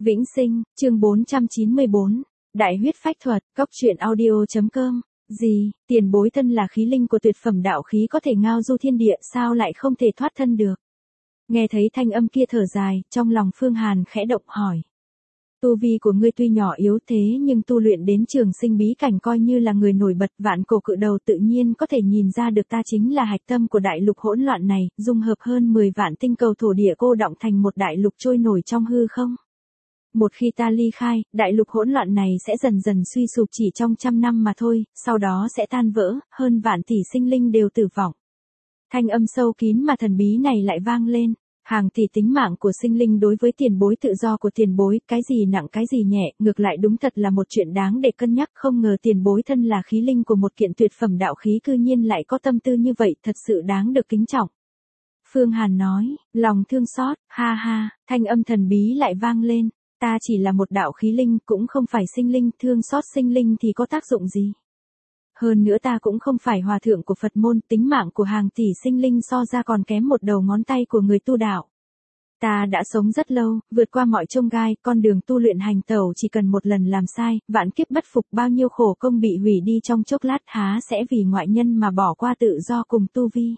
Vĩnh Sinh, chương 494, Đại huyết phách thuật, Cóc truyện audio.com. Gì, tiền bối thân là khí linh của tuyệt phẩm đạo khí có thể ngao du thiên địa, sao lại không thể thoát thân được? Nghe thấy thanh âm kia thở dài, trong lòng Phương Hàn khẽ động hỏi. Tu vi của ngươi tuy nhỏ yếu thế nhưng tu luyện đến trường sinh bí cảnh coi như là người nổi bật, vạn cổ cự đầu tự nhiên có thể nhìn ra được ta chính là hạch tâm của đại lục hỗn loạn này, dung hợp hơn 10 vạn tinh cầu thổ địa cô đọng thành một đại lục trôi nổi trong hư không. Một khi ta ly khai, đại lục hỗn loạn này sẽ dần dần suy sụp chỉ trong 100 năm mà thôi, sau đó sẽ tan vỡ, hơn vạn tỷ sinh linh đều tử vong. Thanh âm sâu kín mà thần bí này lại vang lên. Hàng tỷ tính mạng của sinh linh đối với tiền bối, tự do của tiền bối, cái gì nặng cái gì nhẹ, ngược lại đúng thật là một chuyện đáng để cân nhắc. Không ngờ tiền bối thân là khí linh của một kiện tuyệt phẩm đạo khí cư nhiên lại có tâm tư như vậy, thật sự đáng được kính trọng. Phương Hàn nói, lòng thương xót, ha ha, thanh âm thần bí lại vang lên, ta chỉ là một đạo khí linh, cũng không phải sinh linh, thương xót sinh linh thì có tác dụng gì? Hơn nữa ta cũng không phải hòa thượng của Phật môn, tính mạng của hàng tỷ sinh linh so ra còn kém một đầu ngón tay của người tu đạo. Ta đã sống rất lâu, vượt qua mọi chông gai, con đường tu luyện hành tẩu chỉ cần một lần làm sai, vạn kiếp bất phục, bao nhiêu khổ công bị hủy đi trong chốc lát, há sẽ vì ngoại nhân mà bỏ qua tự do cùng tu vi.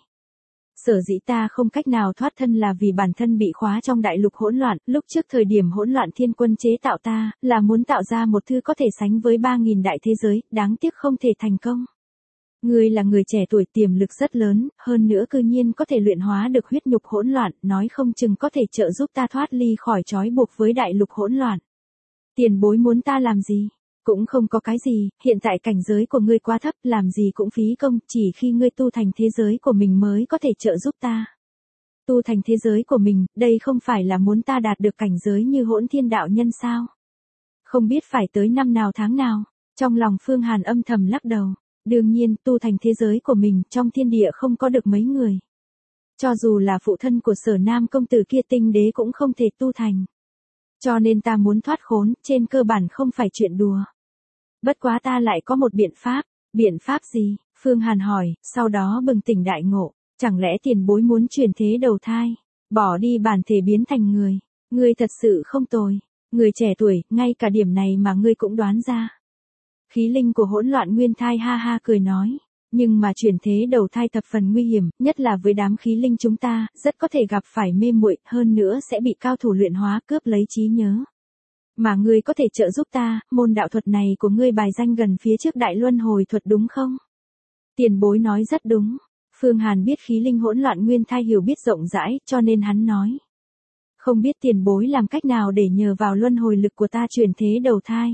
Sở dĩ ta không cách nào thoát thân là vì bản thân bị khóa trong đại lục hỗn loạn, lúc trước thời điểm hỗn loạn thiên quân chế tạo ta, là muốn tạo ra một thứ có thể sánh với 3.000 đại thế giới, đáng tiếc không thể thành công. Ngươi là người trẻ tuổi tiềm lực rất lớn, hơn nữa cư nhiên có thể luyện hóa được huyết nhục hỗn loạn, nói không chừng có thể trợ giúp ta thoát ly khỏi trói buộc với đại lục hỗn loạn. Tiền bối muốn ta làm gì? Cũng không có cái gì, hiện tại cảnh giới của ngươi quá thấp, làm gì cũng phí công, chỉ khi ngươi tu thành thế giới của mình mới có thể trợ giúp ta. Tu thành thế giới của mình, đây không phải là muốn ta đạt được cảnh giới như hỗn thiên đạo nhân sao? Không biết phải tới năm nào tháng nào, trong lòng Phương Hàn âm thầm lắc đầu. Đương nhiên, tu thành thế giới của mình, trong thiên địa không có được mấy người. Cho dù là phụ thân của Sở Nam công tử kia tinh đế cũng không thể tu thành. Cho nên ta muốn thoát khốn, trên cơ bản không phải chuyện đùa. Bất quá ta lại có một biện pháp gì? Phương Hàn hỏi, sau đó bừng tỉnh đại ngộ, chẳng lẽ tiền bối muốn chuyển thế đầu thai, bỏ đi bản thể biến thành người? Ngươi thật sự không tồi, người trẻ tuổi, ngay cả điểm này mà ngươi cũng đoán ra. Khí linh của hỗn loạn nguyên thai ha ha cười nói, nhưng mà chuyển thế đầu thai thập phần nguy hiểm, nhất là với đám khí linh chúng ta, rất có thể gặp phải mê muội, hơn nữa sẽ bị cao thủ luyện hóa cướp lấy trí nhớ. Mà ngươi có thể trợ giúp ta, môn đạo thuật này của ngươi bài danh gần phía trước đại luân hồi thuật đúng không? Tiền bối nói rất đúng. Phương Hàn biết khí linh hỗn loạn nguyên thai hiểu biết rộng rãi, cho nên hắn nói. Không biết tiền bối làm cách nào để nhờ vào luân hồi lực của ta chuyển thế đầu thai.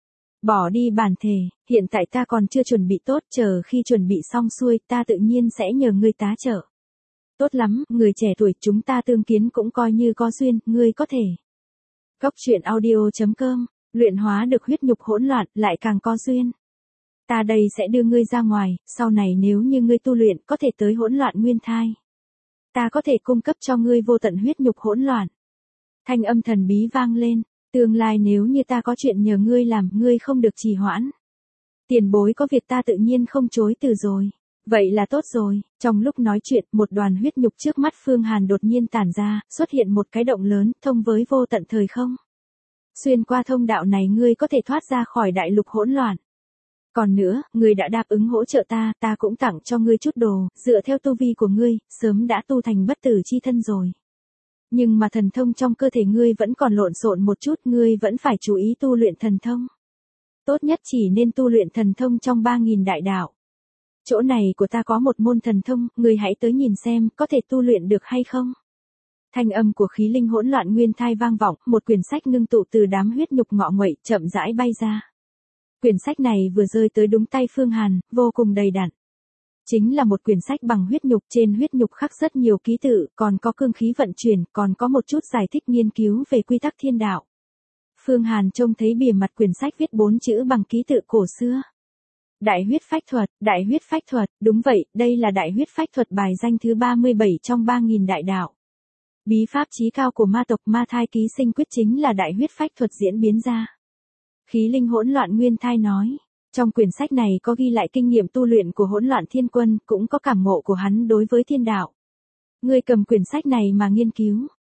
Bỏ đi bản thể, hiện tại ta còn chưa chuẩn bị tốt, chờ khi chuẩn bị xong xuôi, ta tự nhiên sẽ nhờ ngươi tá trợ. Tốt lắm, người trẻ tuổi, chúng ta tương kiến cũng coi như có duyên, ngươi có thể. Cóc truyện audio.com, luyện hóa được huyết nhục hỗn loạn, lại càng có duyên. Ta đây sẽ đưa ngươi ra ngoài, sau này nếu như ngươi tu luyện, có thể tới hỗn loạn nguyên thai. Ta có thể cung cấp cho ngươi vô tận huyết nhục hỗn loạn. Thanh âm thần bí vang lên. Tương lai nếu như ta có chuyện nhờ ngươi làm, ngươi không được trì hoãn. Tiền bối có việc ta tự nhiên không chối từ rồi. Vậy là tốt rồi. Trong lúc nói chuyện, một đoàn huyết nhục trước mắt Phương Hàn đột nhiên tản ra, xuất hiện một cái động lớn, thông với vô tận thời không. Xuyên qua thông đạo này ngươi có thể thoát ra khỏi đại lục hỗn loạn. Còn nữa, ngươi đã đáp ứng hỗ trợ ta, ta cũng tặng cho ngươi chút đồ, dựa theo tu vi của ngươi, sớm đã tu thành bất tử chi thân rồi. Nhưng mà thần thông trong cơ thể ngươi vẫn còn lộn xộn một chút, ngươi vẫn phải chú ý tu luyện thần thông. Tốt nhất chỉ nên tu luyện thần thông trong 3.000 đại đạo. Chỗ này của ta có một môn thần thông, ngươi hãy tới nhìn xem, có thể tu luyện được hay không? Thanh âm của khí linh hỗn loạn nguyên thai vang vọng, một quyển sách ngưng tụ từ đám huyết nhục ngọ nguậy, chậm rãi bay ra. Quyển sách này vừa rơi tới đúng tay Phương Hàn, vô cùng đầy đặn. Chính là một quyển sách bằng huyết nhục, trên huyết nhục khắc rất nhiều ký tự, còn có cương khí vận chuyển, còn có một chút giải thích nghiên cứu về quy tắc thiên đạo. Phương Hàn trông thấy bìa mặt quyển sách viết 4 chữ bằng ký tự cổ xưa. Đại huyết phách thuật, đúng vậy, đây là đại huyết phách thuật bài danh thứ 37 trong 3.000 đại đạo. Bí pháp chí cao của ma tộc Ma Thai Ký Sinh Quyết chính là đại huyết phách thuật diễn biến ra. Khí linh hỗn loạn nguyên thai nói. Trong quyển sách này có ghi lại kinh nghiệm tu luyện của hỗn loạn thiên quân, cũng có cảm ngộ của hắn đối với thiên đạo. Ngươi cầm quyển sách này mà nghiên cứu.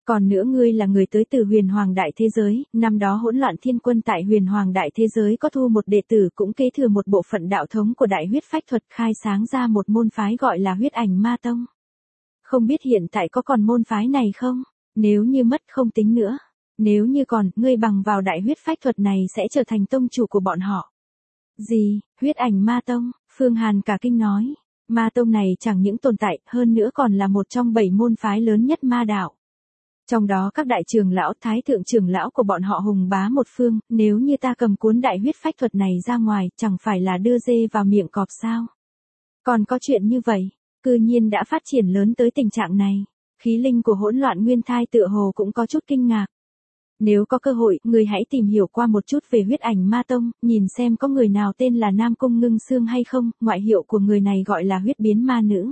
Còn nữa ngươi là người tới từ huyền hoàng đại thế giới, năm đó hỗn loạn thiên quân tại huyền hoàng đại thế giới có thu một đệ tử cũng kế thừa một bộ phận đạo thống của đại huyết phách thuật khai sáng ra một môn phái gọi là huyết ảnh ma tông. Không biết hiện tại có còn môn phái này không? Nếu như mất không tính nữa. Nếu như còn, ngươi bằng vào đại huyết phách thuật này sẽ trở thành tông chủ của bọn họ. Gì, huyết ảnh ma tông, Phương Hàn cả kinh nói. Ma tông này chẳng những tồn tại, hơn nữa còn là một trong 7 môn phái lớn nhất ma đạo. Trong đó các đại trưởng lão, thái thượng trưởng lão của bọn họ hùng bá một phương, nếu như ta cầm cuốn đại huyết phách thuật này ra ngoài, chẳng phải là đưa dê vào miệng cọp sao? Còn có chuyện như vậy, cư nhiên đã phát triển lớn tới tình trạng này. Khí linh của hỗn loạn nguyên thai tựa hồ cũng có chút kinh ngạc. Nếu có cơ hội, người hãy tìm hiểu qua một chút về huyết ảnh ma tông, nhìn xem có người nào tên là Nam Cung Ngưng Sương hay không, ngoại hiệu của người này gọi là huyết biến ma nữ.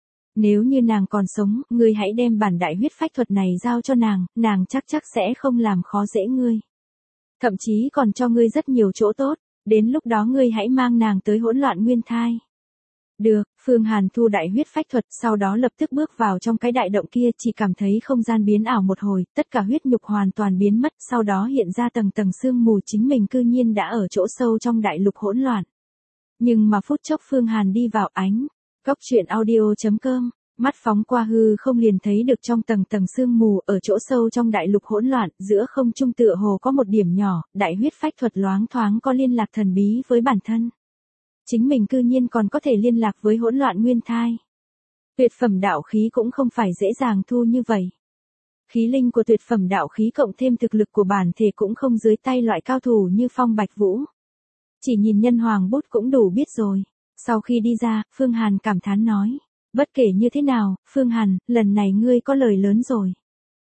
Nếu như nàng còn sống, ngươi hãy đem bản đại huyết phách thuật này giao cho nàng chắc sẽ không làm khó dễ ngươi. Thậm chí còn cho ngươi rất nhiều chỗ tốt, đến lúc đó ngươi hãy mang nàng tới hỗn loạn nguyên thai. Được, Phương Hàn thu đại huyết phách thuật, sau đó lập tức bước vào trong cái đại động kia, chỉ cảm thấy không gian biến ảo một hồi, tất cả huyết nhục hoàn toàn biến mất, sau đó hiện ra tầng tầng sương mù, chính mình cư nhiên đã ở chỗ sâu trong đại lục hỗn loạn. Nhưng mà phút chốc Phương Hàn đi vào ánh Góc truyện audio.com, mắt phóng qua hư không liền thấy được trong tầng tầng sương mù ở chỗ sâu trong đại lục hỗn loạn, giữa không trung tựa hồ có một điểm nhỏ, đại huyết phách thuật loáng thoáng có liên lạc thần bí với bản thân. Chính mình cư nhiên còn có thể liên lạc với hỗn loạn nguyên thai. Tuyệt phẩm đạo khí cũng không phải dễ dàng thu như vậy. Khí linh của tuyệt phẩm đạo khí cộng thêm thực lực của bản thể cũng không dưới tay loại cao thủ như Phong Bạch Vũ. Chỉ nhìn nhân hoàng bút cũng đủ biết rồi. Sau khi đi ra, Phương Hàn cảm thán nói. Bất kể như thế nào, Phương Hàn, lần này ngươi có lời lớn rồi.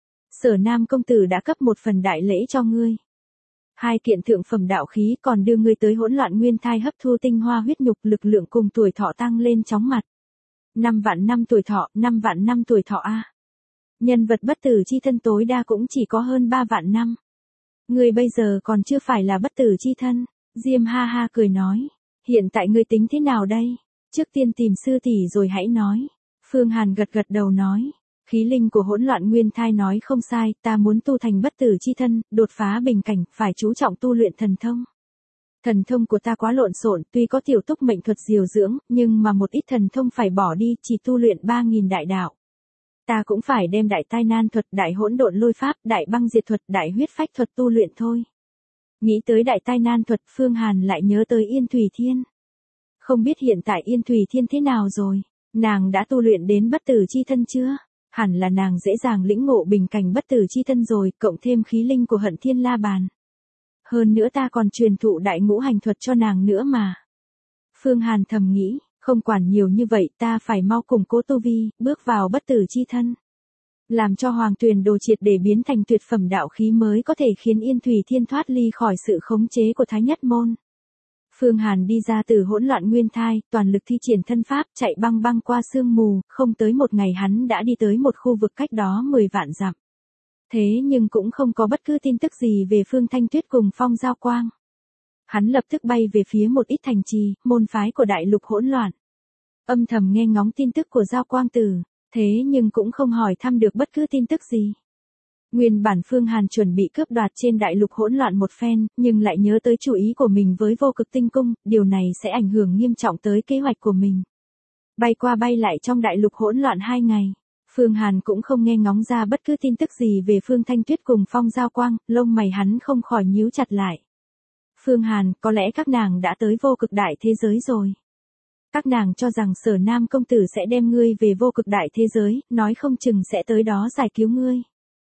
Sở Nam công tử đã cấp một phần đại lễ cho ngươi. 2 kiện thượng phẩm đạo khí còn đưa ngươi tới hỗn loạn nguyên thai hấp thu tinh hoa huyết nhục, lực lượng cùng tuổi thọ tăng lên chóng mặt. 5 vạn năm tuổi thọ, 5 vạn năm tuổi thọ a. Nhân vật bất tử chi thân tối đa cũng chỉ có hơn 3 vạn năm. Ngươi bây giờ còn chưa phải là bất tử chi thân. Diêm ha ha cười nói. Hiện tại ngươi tính thế nào đây? Trước tiên tìm sư tỷ rồi hãy nói. Phương Hàn gật gật đầu nói. Khí linh của hỗn loạn nguyên thai nói không sai, ta muốn tu thành bất tử chi thân, đột phá bình cảnh, phải chú trọng tu luyện thần thông. Thần thông của ta quá lộn xộn, tuy có tiểu túc mệnh thuật diều dưỡng, nhưng mà một ít thần thông phải bỏ đi, chỉ tu luyện 3000 đại đạo. Ta cũng phải đem đại tai nan thuật, đại hỗn độn lôi pháp, đại băng diệt thuật, đại huyết phách thuật tu luyện thôi. Nghĩ tới đại tai nan thuật, Phương Hàn lại nhớ tới Yên Thủy Thiên. Không biết hiện tại Yên Thủy Thiên thế nào rồi? Nàng đã tu luyện đến bất tử chi thân chưa? Hẳn là nàng dễ dàng lĩnh ngộ bình cảnh bất tử chi thân rồi, cộng thêm khí linh của Hận Thiên La Bàn. Hơn nữa ta còn truyền thụ đại ngũ hành thuật cho nàng nữa mà. Phương Hàn thầm nghĩ, không quản nhiều như vậy, ta phải mau củng cố tu vi, bước vào bất tử chi thân. Làm cho Hoàng Tuyền Đồ triệt để biến thành tuyệt phẩm đạo khí mới có thể khiến Yên Thủy Thiên thoát ly khỏi sự khống chế của Thái Nhất Môn. Phương Hàn đi ra từ hỗn loạn nguyên thai, toàn lực thi triển thân pháp, chạy băng băng qua sương mù, không tới một ngày hắn đã đi tới một khu vực cách đó 10 vạn dặm. Thế nhưng cũng không có bất cứ tin tức gì về Phương Thanh Tuyết cùng Phong Giao Quang. Hắn lập tức bay về phía một ít thành trì, môn phái của đại lục hỗn loạn. Âm thầm nghe ngóng tin tức của Giao Quang Tử, thế nhưng cũng không hỏi thăm được bất cứ tin tức gì. Nguyên bản Phương Hàn chuẩn bị cướp đoạt trên đại lục hỗn loạn một phen, nhưng lại nhớ tới chủ ý của mình với vô cực tinh cung, điều này sẽ ảnh hưởng nghiêm trọng tới kế hoạch của mình. Bay qua bay lại trong đại lục hỗn loạn 2 ngày, Phương Hàn cũng không nghe ngóng ra bất cứ tin tức gì về Phương Thanh Tuyết cùng Phong Giao Quang, lông mày hắn không khỏi nhíu chặt lại. Phương Hàn, có lẽ các nàng đã tới vô cực đại thế giới rồi. Các nàng cho rằng Sở Nam công tử sẽ đem ngươi về vô cực đại thế giới, nói không chừng sẽ tới đó giải cứu ngươi.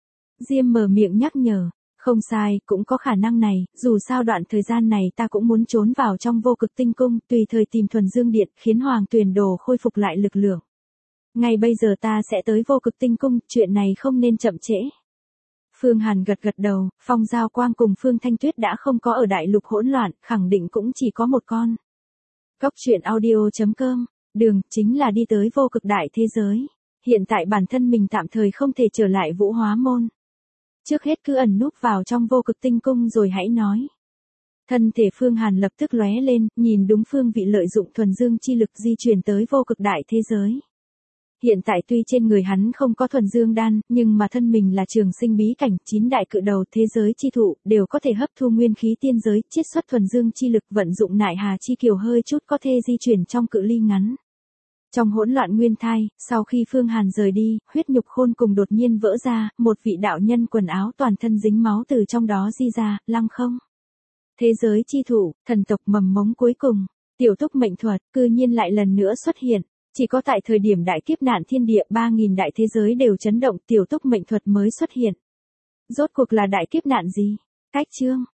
Diêm mở miệng nhắc nhở, không sai, cũng có khả năng này, dù sao đoạn thời gian này ta cũng muốn trốn vào trong vô cực tinh cung, tùy thời tìm Thuần Dương Điện, khiến Hoàng Tuyền Đồ khôi phục lại lực lượng. Ngay bây giờ ta sẽ tới vô cực tinh cung, chuyện này không nên chậm trễ. Phương Hàn gật gật đầu, Phong Giao Quang cùng Phương Thanh Tuyết đã không có ở đại lục hỗn loạn, khẳng định cũng chỉ có một con. Góc truyện audio.com, đường, chính là đi tới vô cực đại thế giới. Hiện tại bản thân mình tạm thời không thể trở lại Vũ Hóa Môn. Trước hết cứ ẩn núp vào trong vô cực tinh cung rồi hãy nói. Thân thể Phương Hàn lập tức lóe lên, nhìn đúng phương vị lợi dụng thuần dương chi lực di chuyển tới vô cực đại thế giới. Hiện tại tuy trên người hắn không có thuần dương đan, nhưng mà thân mình là trường sinh bí cảnh, 9 đại cự đầu thế giới chi thụ, đều có thể hấp thu nguyên khí tiên giới, chiết xuất thuần dương chi lực, vận dụng nại hà chi kiều hơi chút có thể di chuyển trong cự ly ngắn. Trong hỗn loạn nguyên thai, sau khi Phương Hàn rời đi, huyết nhục khôn cùng đột nhiên vỡ ra, một vị đạo nhân quần áo toàn thân dính máu từ trong đó di ra, lăng không. Thế giới chi thụ, thần tộc mầm mống cuối cùng, tiểu túc mệnh thuật, cư nhiên lại lần nữa xuất hiện. Chỉ có tại thời điểm đại kiếp nạn thiên địa 3.000 đại thế giới đều chấn động, tiểu túc mệnh thuật mới xuất hiện. Rốt cuộc là đại kiếp nạn gì? Cách chương.